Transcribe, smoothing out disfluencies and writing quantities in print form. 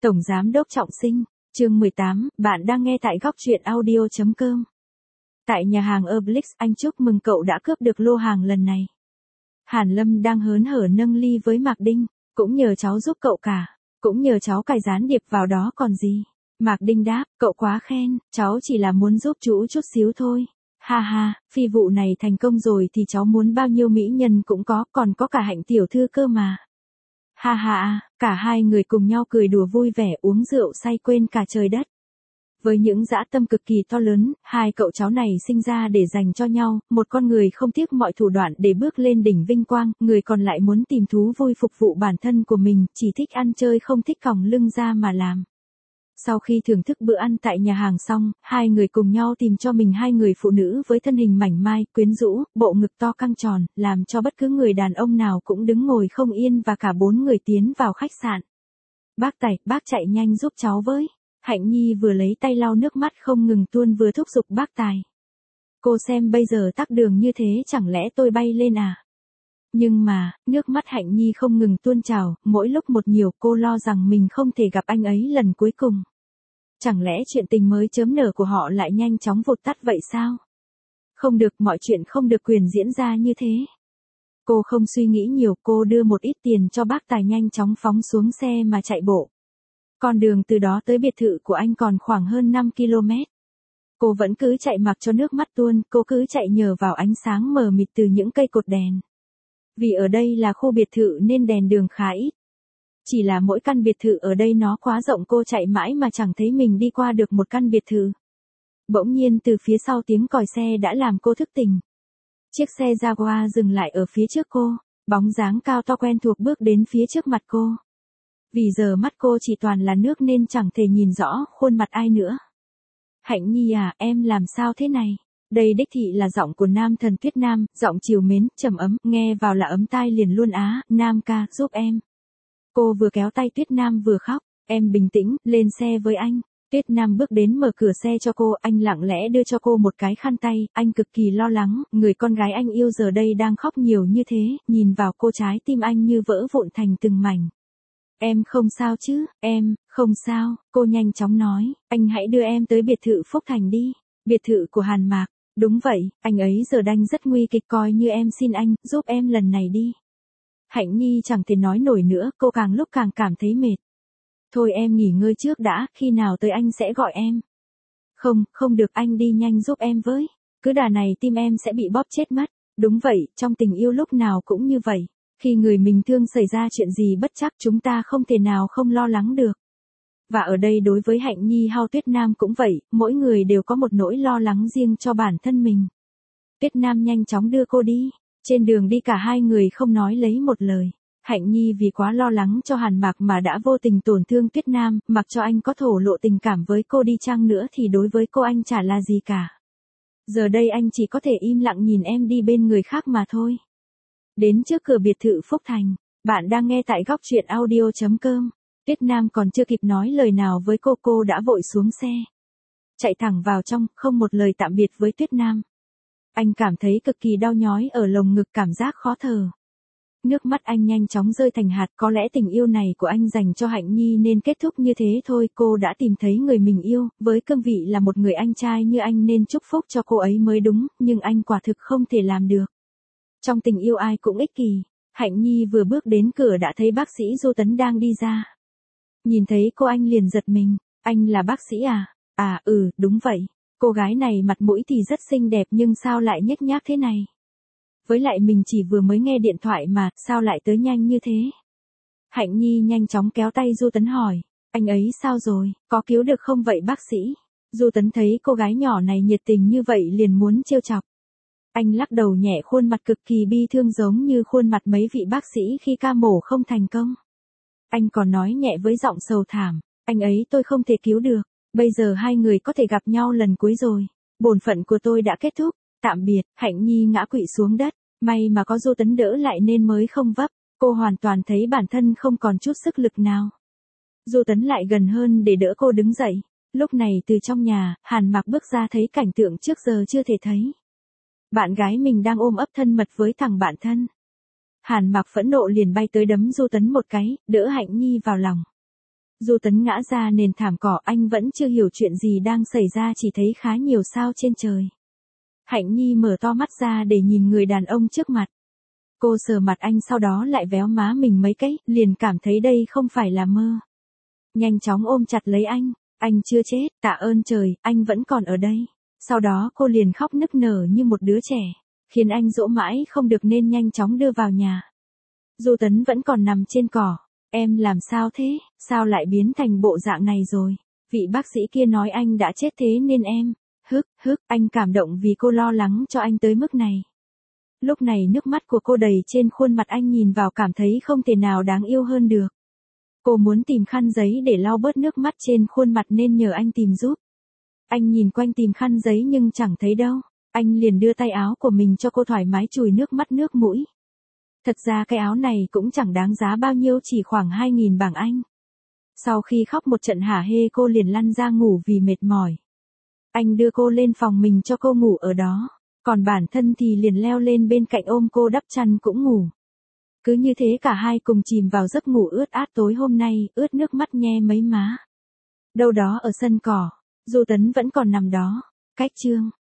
Tổng Giám đốc Trọng Sinh, chương 18, bạn đang nghe tại góc truyện audio.com. Tại nhà hàng Obelix, anh chúc mừng cậu đã cướp được lô hàng lần này. Hàn Lâm đang hớn hở nâng ly với Mạc Đinh, cũng nhờ cháu giúp cậu cả, cũng nhờ cháu cài gián điệp vào đó còn gì. Mạc Đinh đáp, cậu quá khen, cháu chỉ là muốn giúp chú chút xíu thôi. Ha ha, phi vụ này thành công rồi thì cháu muốn bao nhiêu mỹ nhân cũng có, còn có cả Hạnh tiểu thư cơ mà. Ha ha, cả hai người cùng nhau cười đùa vui vẻ uống rượu say quên cả trời đất. Với những dã tâm cực kỳ to lớn, hai cậu cháu này sinh ra để dành cho nhau, một con người không tiếc mọi thủ đoạn để bước lên đỉnh vinh quang, người còn lại muốn tìm thú vui phục vụ bản thân của mình, chỉ thích ăn chơi không thích còng lưng ra mà làm. Sau khi thưởng thức bữa ăn tại nhà hàng xong, hai người cùng nhau tìm cho mình hai người phụ nữ với thân hình mảnh mai, quyến rũ, bộ ngực to căng tròn, làm cho bất cứ người đàn ông nào cũng đứng ngồi không yên và cả bốn người tiến vào khách sạn. Bác Tài, bác chạy nhanh giúp cháu với. Hạnh Nhi vừa lấy tay lau nước mắt không ngừng tuôn vừa thúc giục bác Tài. Cô xem bây giờ tắc đường như thế chẳng lẽ tôi bay lên à? Nhưng mà, nước mắt Hạnh Nhi không ngừng tuôn trào, mỗi lúc một nhiều cô lo rằng mình không thể gặp anh ấy lần cuối cùng. Chẳng lẽ chuyện tình mới chớm nở của họ lại nhanh chóng vụt tắt vậy sao? Không được, mọi chuyện không được quyền diễn ra như thế. Cô không suy nghĩ nhiều, cô đưa một ít tiền cho bác Tài nhanh chóng phóng xuống xe mà chạy bộ. Con đường từ đó tới biệt thự của anh còn khoảng hơn 5 km. Cô vẫn cứ chạy mặc cho nước mắt tuôn, cô cứ chạy nhờ vào ánh sáng mờ mịt từ những cây cột đèn. Vì ở đây là khu biệt thự nên đèn đường khá ít. Chỉ là mỗi căn biệt thự ở đây nó quá rộng, cô chạy mãi mà chẳng thấy mình đi qua được một căn biệt thự. Bỗng nhiên từ phía sau tiếng còi xe đã làm cô thức tỉnh. Chiếc xe Jaguar dừng lại ở phía trước cô, bóng dáng cao to quen thuộc bước đến phía trước mặt cô. Vì giờ mắt cô chỉ toàn là nước nên chẳng thể nhìn rõ khuôn mặt ai nữa. Hạnh Nhi à, em làm sao thế này? Đây đích thị là giọng của nam thần Tuyết Nam, giọng trìu mến, trầm ấm, nghe vào là ấm tai liền luôn á, Nam ca, giúp em. Cô vừa kéo tay Tuyết Nam vừa khóc, em bình tĩnh, lên xe với anh. Tuyết Nam bước đến mở cửa xe cho cô, anh lặng lẽ đưa cho cô một cái khăn tay, anh cực kỳ lo lắng, người con gái anh yêu giờ đây đang khóc nhiều như thế, nhìn vào cô trái tim anh như vỡ vụn thành từng mảnh. Em không sao chứ, em, không sao, cô nhanh chóng nói, anh hãy đưa em tới biệt thự Phúc Thành đi, biệt thự của Hàn Mạc, đúng vậy, anh ấy giờ đang rất nguy kịch, coi như em xin anh, giúp em lần này đi. Hạnh Nhi chẳng thể nói nổi nữa, cô càng lúc càng cảm thấy mệt. Thôi em nghỉ ngơi trước đã, khi nào tới anh sẽ gọi em. Không, không được, anh đi nhanh giúp em với, cứ đà này tim em sẽ bị bóp chết mất, đúng vậy, trong tình yêu lúc nào cũng như vậy. Khi người mình thương xảy ra chuyện gì bất trắc chúng ta không thể nào không lo lắng được. Và ở đây đối với Hạnh Nhi hay Tuyết Nam cũng vậy, mỗi người đều có một nỗi lo lắng riêng cho bản thân mình. Tuyết Nam nhanh chóng đưa cô đi. Trên đường đi cả hai người không nói lấy một lời. Hạnh Nhi vì quá lo lắng cho Hàn Mạc mà đã vô tình tổn thương Tuyết Nam, mặc cho anh có thổ lộ tình cảm với cô đi chăng nữa thì đối với cô anh chả là gì cả. Giờ đây anh chỉ có thể im lặng nhìn em đi bên người khác mà thôi. Đến trước cửa biệt thự Phúc Thành, bạn đang nghe tại góc truyện audio.com. Tuyết Nam còn chưa kịp nói lời nào với cô đã vội xuống xe. Chạy thẳng vào trong, không một lời tạm biệt với Tuyết Nam. Anh cảm thấy cực kỳ đau nhói ở lồng ngực, cảm giác khó thở. Nước mắt anh nhanh chóng rơi thành hạt, có lẽ tình yêu này của anh dành cho Hạnh Nhi nên kết thúc như thế thôi, cô đã tìm thấy người mình yêu, với cương vị là một người anh trai như anh nên chúc phúc cho cô ấy mới đúng, nhưng anh quả thực không thể làm được. Trong tình yêu ai cũng ích kỷ, Hạnh Nhi vừa bước đến cửa đã thấy bác sĩ Du Tấn đang đi ra. Nhìn thấy cô anh liền giật mình, anh là bác sĩ à? À đúng vậy, cô gái này mặt mũi thì rất xinh đẹp nhưng sao lại nhếch nhác thế này? Với lại mình chỉ vừa mới nghe điện thoại mà, sao lại tới nhanh như thế? Hạnh Nhi nhanh chóng kéo tay Du Tấn hỏi, anh ấy sao rồi, có cứu được không vậy bác sĩ? Du Tấn thấy cô gái nhỏ này nhiệt tình như vậy liền muốn trêu chọc. Anh lắc đầu nhẹ, khuôn mặt cực kỳ bi thương giống như khuôn mặt mấy vị bác sĩ khi ca mổ không thành công. Anh còn nói nhẹ với giọng sầu thảm, anh ấy tôi không thể cứu được, bây giờ hai người có thể gặp nhau lần cuối rồi, bổn phận của tôi đã kết thúc, tạm biệt. Hạnh Nhi ngã quỵ xuống đất, may mà có Du Tấn đỡ lại nên mới không vấp, cô hoàn toàn thấy bản thân không còn chút sức lực nào. Du Tấn lại gần hơn để đỡ cô đứng dậy, lúc này từ trong nhà, Hàn Mạc bước ra thấy cảnh tượng trước giờ chưa thể thấy. Bạn gái mình đang ôm ấp thân mật với thằng bạn thân. Hàn Mạc phẫn nộ liền bay tới đấm Du Tấn một cái, đỡ Hạnh Nhi vào lòng. Du Tấn ngã ra nền thảm cỏ, anh vẫn chưa hiểu chuyện gì đang xảy ra, chỉ thấy khá nhiều sao trên trời. Hạnh Nhi mở to mắt ra để nhìn người đàn ông trước mặt. Cô sờ mặt anh sau đó lại véo má mình mấy cái, liền cảm thấy đây không phải là mơ. Nhanh chóng ôm chặt lấy anh chưa chết, tạ ơn trời, anh vẫn còn ở đây. Sau đó cô liền khóc nức nở như một đứa trẻ, khiến anh dỗ mãi không được nên nhanh chóng đưa vào nhà. Du Tấn vẫn còn nằm trên cỏ. Em làm sao thế, sao lại biến thành bộ dạng này rồi? Vị bác sĩ kia nói anh đã chết thế nên em. Anh cảm động vì cô lo lắng cho anh tới mức này. Lúc này nước mắt của cô đầy trên khuôn mặt, anh nhìn vào cảm thấy không thể nào đáng yêu hơn được. Cô muốn tìm khăn giấy để lau bớt nước mắt trên khuôn mặt nên nhờ anh tìm giúp. Anh nhìn quanh tìm khăn giấy nhưng chẳng thấy đâu. Anh liền đưa tay áo của mình cho cô thoải mái chùi nước mắt nước mũi. Thật ra cái áo này cũng chẳng đáng giá bao nhiêu, chỉ khoảng 2.000 bảng Anh. Sau khi khóc một trận hả hê cô liền lăn ra ngủ vì mệt mỏi. Anh đưa cô lên phòng mình cho cô ngủ ở đó. Còn bản thân thì liền leo lên bên cạnh ôm cô đắp chăn cũng ngủ. Cứ như thế cả hai cùng chìm vào giấc ngủ ướt át tối hôm nay, ướt nước mắt nhe mấy má. Đâu đó ở sân cỏ, Du Tấn vẫn còn nằm đó. Cách chương